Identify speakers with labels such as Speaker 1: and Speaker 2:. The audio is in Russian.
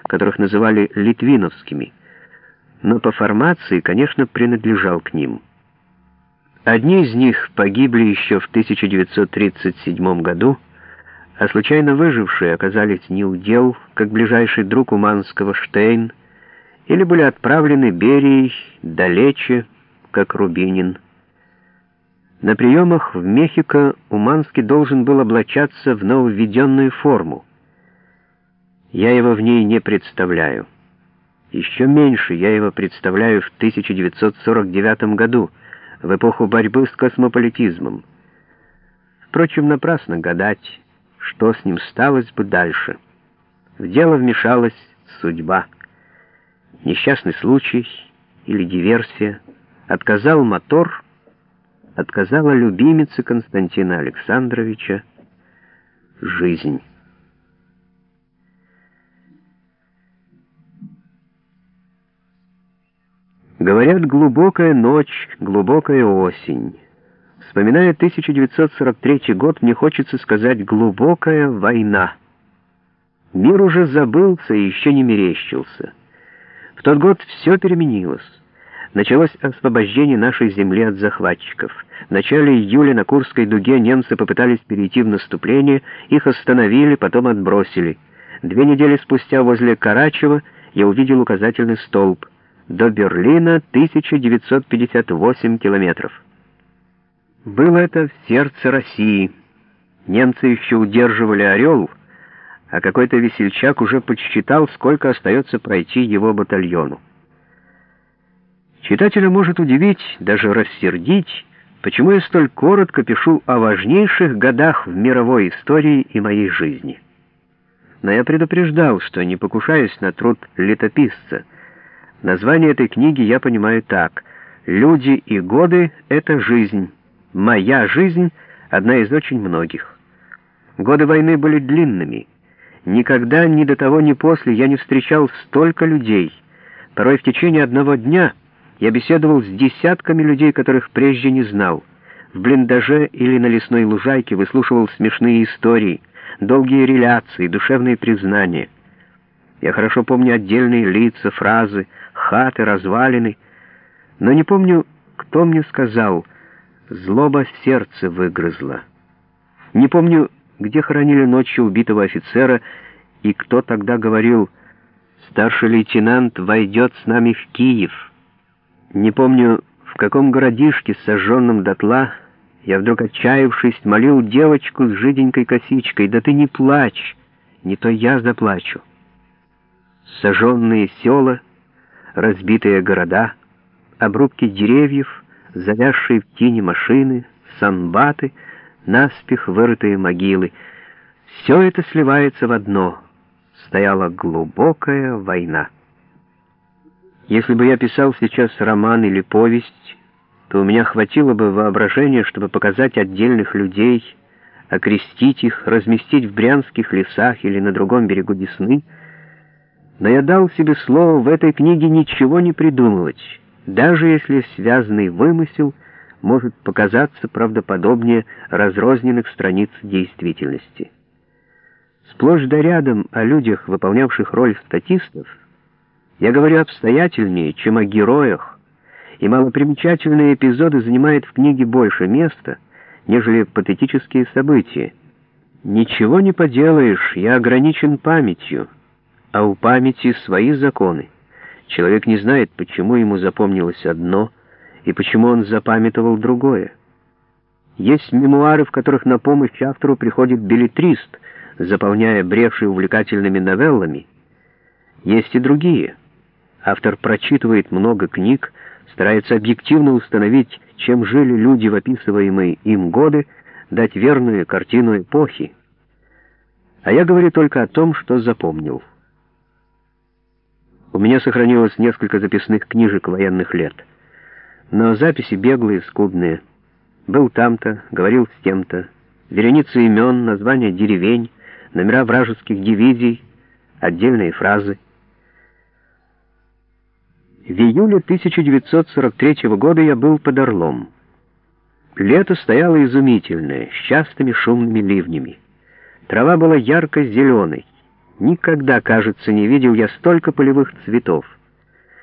Speaker 1: которых называли литвиновскими, но по формации, конечно, принадлежал к ним. Одни из них погибли еще в 1937 году, а случайно выжившие оказались неудел, как ближайший друг Уманского Штейн, или были отправлены Берией далече, как Рубинин. На приемах в Мехико Уманский должен был облачаться в нововведенную форму. Я его в ней не представляю. Еще меньше я его представляю в 1949 году, в эпоху борьбы с космополитизмом. Впрочем, напрасно гадать, что с ним сталось бы дальше. В дело вмешалась судьба. Несчастный случай или диверсия. Отказал мотор, отказала любимица Константина Александровича жизнь. Говорят, глубокая ночь, глубокая осень. Вспоминая 1943 год, мне хочется сказать «глубокая война». Мир уже забылся и еще не мерещился. В тот год все переменилось. Началось освобождение нашей земли от захватчиков. В начале июля на Курской дуге немцы попытались перейти в наступление, их остановили, потом отбросили. 2 недели спустя возле Карачева я увидел указательный столб. До Берлина 1958 километров. Было это в сердце России. Немцы еще удерживали «Орел», а какой-то весельчак уже подсчитал, сколько остается пройти его батальону. Читателя может удивить, даже рассердить, почему я столь коротко пишу о важнейших годах в мировой истории и моей жизни. Но я предупреждал, что не покушаюсь на труд летописца. Название этой книги я понимаю так: «Люди и годы — это жизнь. Моя жизнь — одна из очень многих». Годы войны были длинными. Никогда ни до того, ни после я не встречал столько людей. Порой в течение одного дня я беседовал с десятками людей, которых прежде не знал. В блиндаже или на лесной лужайке выслушивал смешные истории, долгие реляции, душевные признания. Я хорошо помню отдельные лица, фразы, хаты, развалины, но не помню, кто мне сказал «злоба сердце выгрызла». Не помню, где хоронили ночью убитого офицера, и кто тогда говорил «старший лейтенант войдет с нами в Киев». Не помню, в каком городишке, сожженном дотла, я вдруг, отчаявшись, молил девочку с жиденькой косичкой: «Да ты не плачь, не то я заплачу». Сожженные села, разбитые города, обрубки деревьев, завязшие в тени машины, санбаты, наспех вырытые могилы — все это сливается в одно. Стояла глубокая война. Если бы я писал сейчас роман или повесть, то у меня хватило бы воображения, чтобы показать отдельных людей, окрестить их, разместить в брянских лесах или на другом берегу Десны. Но я дал себе слово в этой книге ничего не придумывать, даже если связанный вымысел может показаться правдоподобнее разрозненных страниц действительности. Сплошь да рядом о людях, выполнявших роль статистов, я говорю обстоятельнее, чем о героях, и малопримечательные эпизоды занимают в книге больше места, нежели патетические события. Ничего не поделаешь, я ограничен памятью, а у памяти свои законы. Человек не знает, почему ему запомнилось одно и почему он запамятовал другое. Есть мемуары, в которых на помощь автору приходит беллетрист, заполняя бреши увлекательными новеллами. Есть и другие. Автор прочитывает много книг, старается объективно установить, чем жили люди в описываемые им годы, дать верную картину эпохи. А я говорю только о том, что запомнил. У меня сохранилось несколько записных книжек военных лет, но записи беглые, скудные. Был там-то, говорил с тем-то, вереница имен, названия деревень, номера вражеских дивизий, отдельные фразы. В июле 1943 года я был под Орлом. Лето стояло изумительное, с частыми шумными ливнями. Трава была ярко-зеленой. Никогда, кажется, не видел я столько полевых цветов.